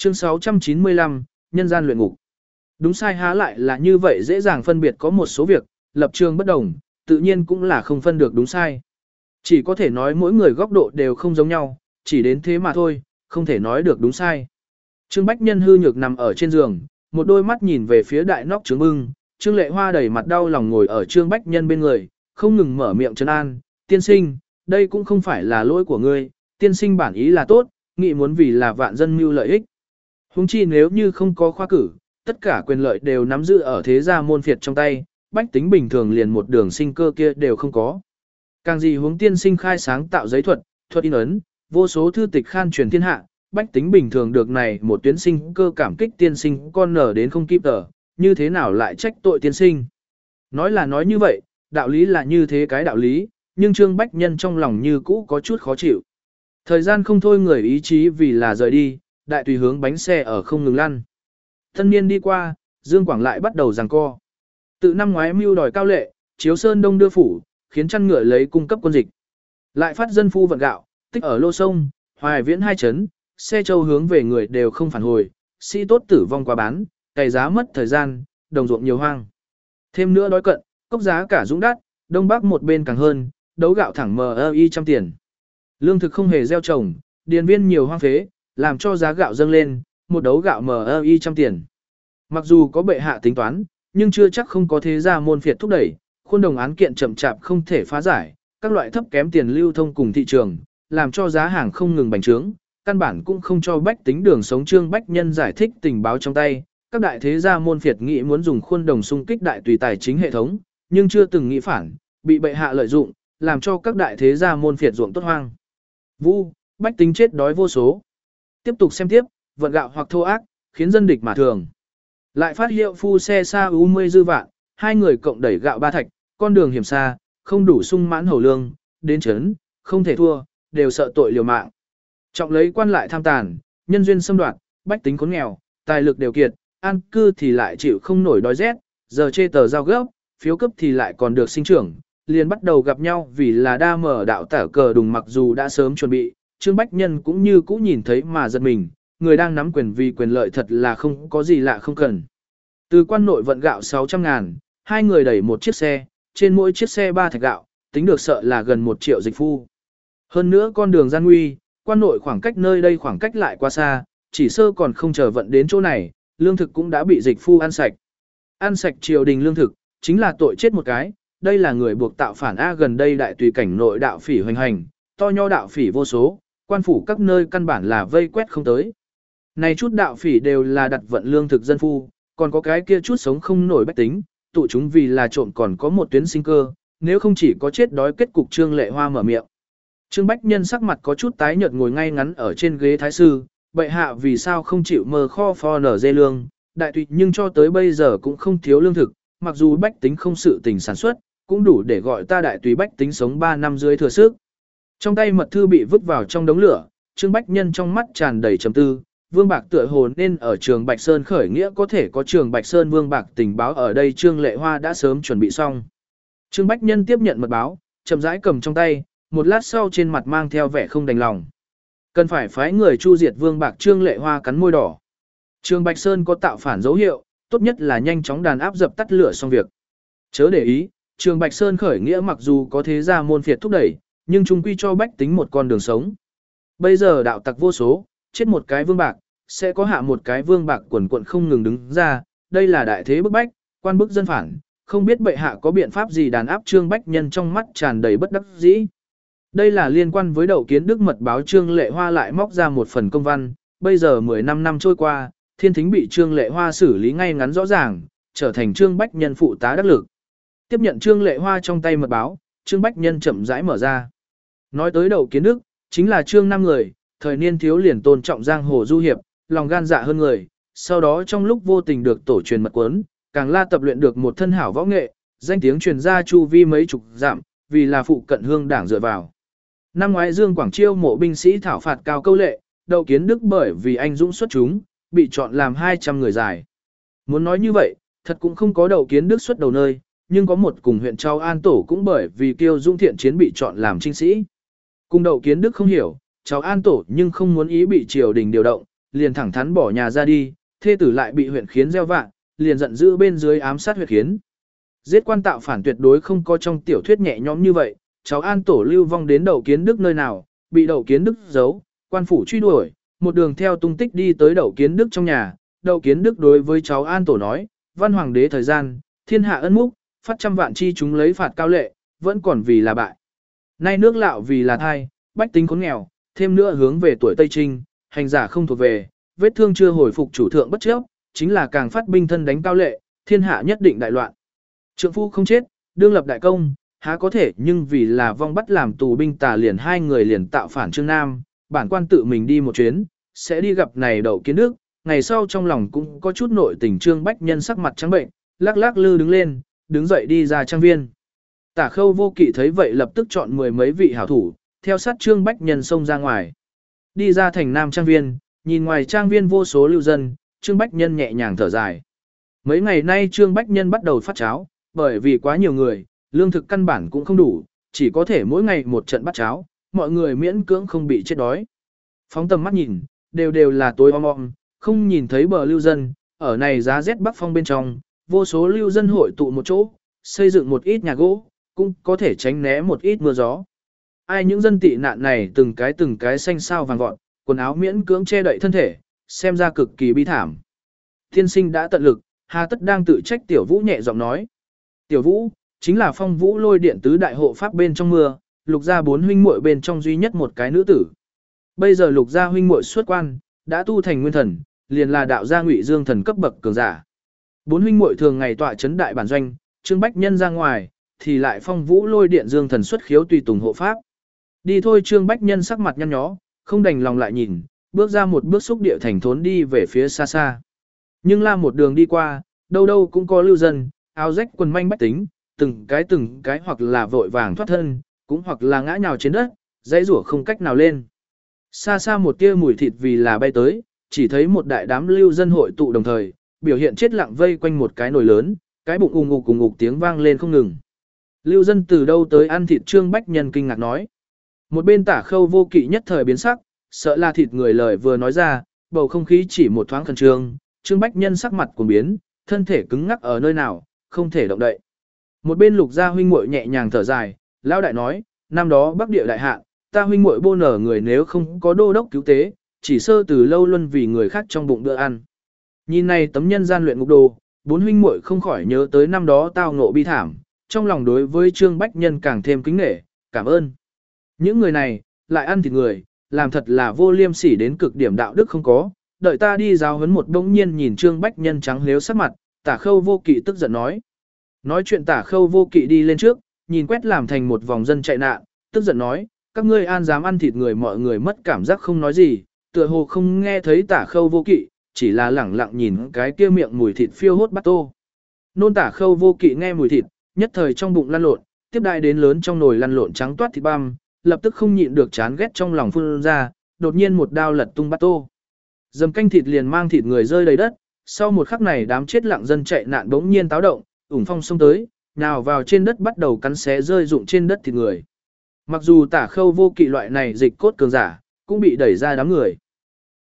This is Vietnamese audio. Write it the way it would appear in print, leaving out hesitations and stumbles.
Chương 695, Nhân gian luyện ngục. Đúng sai há lại là như vậy dễ dàng phân biệt, có một số việc, lập trường bất đồng, tự nhiên cũng là không phân được đúng sai. Chỉ có thể nói mỗi người góc độ đều không giống nhau, chỉ đến thế mà thôi, không thể nói được đúng sai. Trương Bách Nhân hư nhược nằm ở trên giường, một đôi mắt nhìn về phía đại nóc trướng bưng, Trương Lệ Hoa đầy mặt đau lòng ngồi ở Trương Bách Nhân bên người, không ngừng mở miệng trấn an, tiên sinh, đây cũng không phải là lỗi của ngươi, tiên sinh bản ý là tốt, nghị muốn vì là vạn dân mưu lợi ích. Huống chi nếu như không có khoa cử, tất cả quyền lợi đều nắm giữ ở thế gia môn phiệt trong tay, bách tính bình thường liền một đường sinh cơ kia đều không có. Càng gì huống tiên sinh khai sáng tạo giấy thuật, thuật in ấn, vô số thư tịch khan truyền thiên hạ, bách tính bình thường được này một tuyến sinh cơ cảm kích tiên sinh con nở đến không kịp tờ, như thế nào lại trách tội tiên sinh. Nói là nói như vậy, đạo lý là như thế cái đạo lý, nhưng Trương Bách Nhân trong lòng như cũ có chút khó chịu. Thời gian không thôi người ý chí vì là rời đi, đại tùy hướng bánh xe ở không ngừng lăn. Thân niên đi qua, Dương Quảng lại bắt đầu giằng co. Tự năm ngoái mưu đòi cao lệ, chiếu sơn đông đưa phủ, khiến chăn ngựa lấy cung cấp quân dịch. Lại phát dân phu vận gạo, tích ở lô sông, Hoài Viễn hai chấn, xe châu hướng về người đều không phản hồi, sĩ tốt tử vong quá bán, cày giá mất thời gian, đồng ruộng nhiều hoang. Thêm nữa đói cận, cốc giá cả dũng đắt, đông bắc một bên càng hơn, đấu gạo thẳng MI trăm tiền. Lương thực không hề gieo trồng, điền viên nhiều hoang phế, làm cho giá gạo dâng lên, một đấu gạo MI trăm tiền. Mặc dù có bệ hạ tính toán, nhưng chưa chắc không có thế gia môn phiệt thúc đẩy, khuôn đồng án kiện chậm chạp không thể phá giải, các loại thấp kém tiền lưu thông cùng thị trường, làm cho giá hàng không ngừng bành trướng, căn bản cũng không cho bách tính đường sống. Trương Bách Nhân giải thích tình báo trong tay, các đại thế gia môn phiệt nghĩ muốn dùng khuôn đồng xung kích đại tùy tài chính hệ thống, nhưng chưa từng nghĩ phản, bị bệ hạ lợi dụng, làm cho các đại thế gia môn phiệt ruộng tốt hoang. Vu, bách tính chết đói vô số. Tiếp tục xem tiếp, vận gạo hoặc thô ác, khiến dân địch mà thường. Lại phát hiệu phu xe xa ú 10 dư vạn, hai người cộng đẩy gạo ba thạch, con đường hiểm xa, không đủ sung mãn hầu lương, đến chấn, không thể thua, đều sợ tội liều mạng. Trọng lấy quan lại tham tàn, nhân duyên xâm đoạt, bách tính khốn nghèo, tài lực đều kiệt, an cư thì lại chịu không nổi đói rét, giờ chê tờ giao gấp, phiếu cấp thì lại còn được sinh trưởng, liền bắt đầu gặp nhau vì là đa mở đạo tả cờ đùng. Mặc dù đã sớm chuẩn bị, Trương Bách Nhân cũng như cũ nhìn thấy mà giật mình, người đang nắm quyền vì quyền lợi thật là không có gì lạ không cần. Từ quan nội vận gạo 600.000, hai người đẩy một chiếc xe, trên mỗi chiếc xe 3 thạch gạo, tính được sợ là gần 1 triệu dịch phu. Hơn nữa con đường gian nguy, quan nội khoảng cách nơi đây khoảng cách lại quá xa, chỉ sơ còn không chờ vận đến chỗ này, lương thực cũng đã bị dịch phu ăn sạch. Ăn sạch triều đình lương thực, chính là tội chết một cái, đây là người buộc tạo phản A. Gần đây đại tùy cảnh nội đạo phỉ hoành hành, to nho đạo phỉ vô số, quan phủ các nơi căn bản là vây quét không tới. Này chút đạo phỉ đều là đặt vận lương thực dân phu, còn có cái kia chút sống không nổi bách tính, tụ chúng vì là trộm còn có một tuyến sinh cơ, nếu không chỉ có chết đói. Kết cục Trương Lệ Hoa mở miệng. Trương Bách Nhân sắc mặt có chút tái nhợt ngồi ngay ngắn ở trên ghế thái sư, bệ hạ vì sao không chịu mơ kho pho nở dê lương, đại tùy nhưng cho tới bây giờ cũng không thiếu lương thực, mặc dù bách tính không sự tình sản xuất, cũng đủ để gọi ta đại tùy bách tính sống 3 năm dưới thừa sức. Trong tay mật thư bị vứt vào trong đống lửa, Trương Bách Nhân trong mắt tràn đầy trầm tư, Vương Bạc tựa hồ nên ở Trường Bạch Sơn khởi nghĩa, có thể có Trường Bạch Sơn Vương Bạc tình báo ở đây. Trương Lệ Hoa đã sớm chuẩn bị xong. Trương Bách Nhân tiếp nhận mật báo, chậm rãi cầm trong tay, một lát sau trên mặt mang theo vẻ không đành lòng. Cần phải phái người chu diệt Vương Bạc. Trương Lệ Hoa cắn môi đỏ. Trường Bạch Sơn có tạo phản dấu hiệu, tốt nhất là nhanh chóng đàn áp dập tắt lửa xong việc. Chớ để ý, Trường Bạch Sơn khởi nghĩa mặc dù có thế gia môn phiệt thúc đẩy, nhưng chung quy cho bách tính một con đường sống. Bây giờ đạo tặc vô số, chết một cái Vương Bạc, sẽ có hạ một cái Vương Bạc quần quận không ngừng đứng ra, đây là đại thế bức bách, quan bức dân phản, không biết bệ hạ có biện pháp gì đàn áp. Trương Bách Nhân trong mắt tràn đầy bất đắc dĩ. Đây là liên quan với Đậu Kiến Đức mật báo. Trương Lệ Hoa lại móc ra một phần công văn, bây giờ 15 năm trôi qua, Thiên Thính bị Trương Lệ Hoa xử lý ngay ngắn rõ ràng, trở thành Trương Bách Nhân phụ tá đắc lực. Tiếp nhận Trương Lệ Hoa trong tay mật báo, Trương Bách Nhân chậm rãi mở ra. Nói tới Đậu Kiến Đức, chính là Trương năm người, thời niên thiếu liền tôn trọng giang hồ du hiệp, lòng gan dạ hơn người, sau đó trong lúc vô tình được tổ truyền mật cuốn, càng la tập luyện được một thân hảo võ nghệ, danh tiếng truyền ra chu vi mấy chục dặm, vì là phụ cận hương đảng dựa vào. Năm ngoái Dương Quảng chiêu mộ binh sĩ thảo phạt cao câu lệ, Đậu Kiến Đức bởi vì anh dũng xuất chúng, bị chọn làm 200 người dài. Muốn nói như vậy, thật cũng không có Đậu Kiến Đức xuất đầu nơi, nhưng có một cùng huyện Châu An Tổ cũng bởi vì kiêu dũng thiện chiến bị chọn làm trinh sĩ. Cùng Đậu Kiến Đức không hiểu, Châu An Tổ nhưng không muốn ý bị triều đình điều động, liền thẳng thắn bỏ nhà ra đi, thê tử lại bị huyện khiến gieo vạ, liền giận dữ bên dưới ám sát huyện khiến. Giết quan tạo phản tuyệt đối không có trong tiểu thuyết nhẹ nhõm như vậy, cháu An Tổ lưu vong đến Đậu Kiến Đức nơi nào, bị Đậu Kiến Đức giấu, quan phủ truy đuổi, một đường theo tung tích đi tới Đậu Kiến Đức trong nhà. Đậu Kiến Đức đối với cháu An Tổ nói, văn hoàng đế thời gian, thiên hạ ân múc, phát trăm vạn chi chúng lấy phạt cao lệ, vẫn còn vì là bại. Nay nước lạo vì là thai, bách tính khốn nghèo, thêm nữa hướng về tuổi Tây Trinh, hành giả không thuộc về, vết thương chưa hồi phục chủ thượng bất chấp, chính là càng phát binh thân đánh cao lệ, thiên hạ nhất định đại loạn. Trượng phu không chết, đương lập đại công, há có thể nhưng vì là vong bắt làm tù binh tà liền hai người liền tạo phản Trương Nam, bản quan tự mình đi một chuyến, sẽ đi gặp này Đậu Kiến Đức, ngày sau trong lòng cũng có chút nội tình. Trương Bách Nhân sắc mặt trắng bệnh, lắc lắc lư đứng lên, đứng dậy đi ra trang viên. Tả Khâu Vô Kỵ thấy vậy lập tức chọn mười mấy vị hảo thủ, theo sát Trương Bách Nhân xông ra ngoài. Đi ra thành Nam trang viên, nhìn ngoài trang viên vô số lưu dân, Trương Bách Nhân nhẹ nhàng thở dài. Mấy ngày nay Trương Bách Nhân bắt đầu phát cháo, bởi vì quá nhiều người, lương thực căn bản cũng không đủ, chỉ có thể mỗi ngày một trận bắt cháo, mọi người miễn cưỡng không bị chết đói. Phóng tầm mắt nhìn, đều là tối om, không nhìn thấy bờ lưu dân, ở này giá rét bắc phong bên trong, vô số lưu dân hội tụ một chỗ, xây dựng một ít nhà gỗ, cũng có thể tránh né một ít mưa gió. Ai những dân tị nạn này từng cái xanh xao vàng vọt, quần áo miễn cưỡng che đậy thân thể, xem ra cực kỳ bi thảm. Tiên sinh đã tận lực, hà tất đang tự trách. Tiểu Vũ nhẹ giọng nói. Tiểu Vũ, chính là Phong Vũ Lôi Điện tứ đại hộ pháp bên trong mưa, Lục gia bốn huynh muội bên trong duy nhất một cái nữ tử. Bây giờ Lục gia huynh muội xuất quan, đã tu thành nguyên thần, liền là đạo gia Ngụy Dương thần cấp bậc cường giả. Bốn huynh muội thường ngày tọa chấn đại bản doanh, Trương Bách Nhân ra ngoài, thì lại Phong Vũ Lôi Điện Dương thần xuất khiếu tùy tùng hộ pháp. Đi thôi. Trương Bách Nhân sắc mặt nhăn nhó, không đành lòng lại nhìn, bước ra một bước xúc địa thành thốn đi về phía xa xa. Nhưng la một đường đi qua, đâu đâu cũng có lưu dân, áo rách quần manh bách tính, từng cái hoặc là vội vàng thoát thân, cũng hoặc là ngã nhào trên đất, dãy rủa không cách nào lên. Xa xa một tia mùi thịt vì là bay tới, chỉ thấy một đại đám lưu dân hội tụ đồng thời, biểu hiện chết lặng vây quanh một cái nồi lớn, cái bụng ùng ục tiếng vang lên không ngừng. Lưu dân từ đâu tới ăn thịt? Trương Bách Nhân kinh ngạc nói. Một bên Tả Khâu Vô Kỵ nhất thời biến sắc, sợ là thịt người lời vừa nói ra, bầu không khí chỉ một thoáng khẩn trương, Trương Bách Nhân sắc mặt cuồng biến, thân thể cứng ngắc ở nơi nào, không thể động đậy. Một bên Lục gia huynh muội nhẹ nhàng thở dài, lão đại nói, năm đó Bắc Địa đại hạ, ta huynh muội bô nở người nếu không có đô đốc cứu tế, chỉ sơ từ lâu luân vì người khác trong bụng bữa ăn. Nhìn này tấm nhân gian luyện ngục đồ, bốn huynh muội không khỏi nhớ tới năm đó tao ngộ bi thảm, trong lòng đối với Trương Bách Nhân càng thêm kính nể, cảm ơn. Những người này, lại ăn thịt người, làm thật là vô liêm sỉ đến cực điểm, đạo đức không có, đợi ta đi giáo huấn một. Bỗng nhiên nhìn Trương Bách Nhân trắng lếu sắc mặt, Tả Khâu Vô Kỵ tức giận nói. Nói chuyện Tả Khâu Vô Kỵ đi lên trước, nhìn quét làm thành một vòng dân chạy nạn, tức giận nói, các ngươi an dám ăn thịt người. Mọi người mất cảm giác không nói gì, tựa hồ không nghe thấy Tả Khâu Vô Kỵ, chỉ là lẳng lặng nhìn cái kia miệng mùi thịt phiêu hốt bát tô. Nôn Tả Khâu Vô Kỵ nghe mùi thịt, nhất thời trong bụng lăn lộn, tiếp đại đến lớn trong nồi lăn lộn trắng toát thịt băm, lập tức không nhịn được chán ghét trong lòng phun ra, đột nhiên một đao lật tung bát tô. Dầm canh thịt liền mang thịt người rơi đầy đất, sau một khắc này đám chết lặng dân chạy nạn bỗng nhiên táo động, ủng phong xông tới, nào vào trên đất bắt đầu cắn xé rơi rụng trên đất thịt người. Mặc dù Tả Khâu Vô Kỵ loại này dịch cốt cường giả, cũng bị đẩy ra đám người.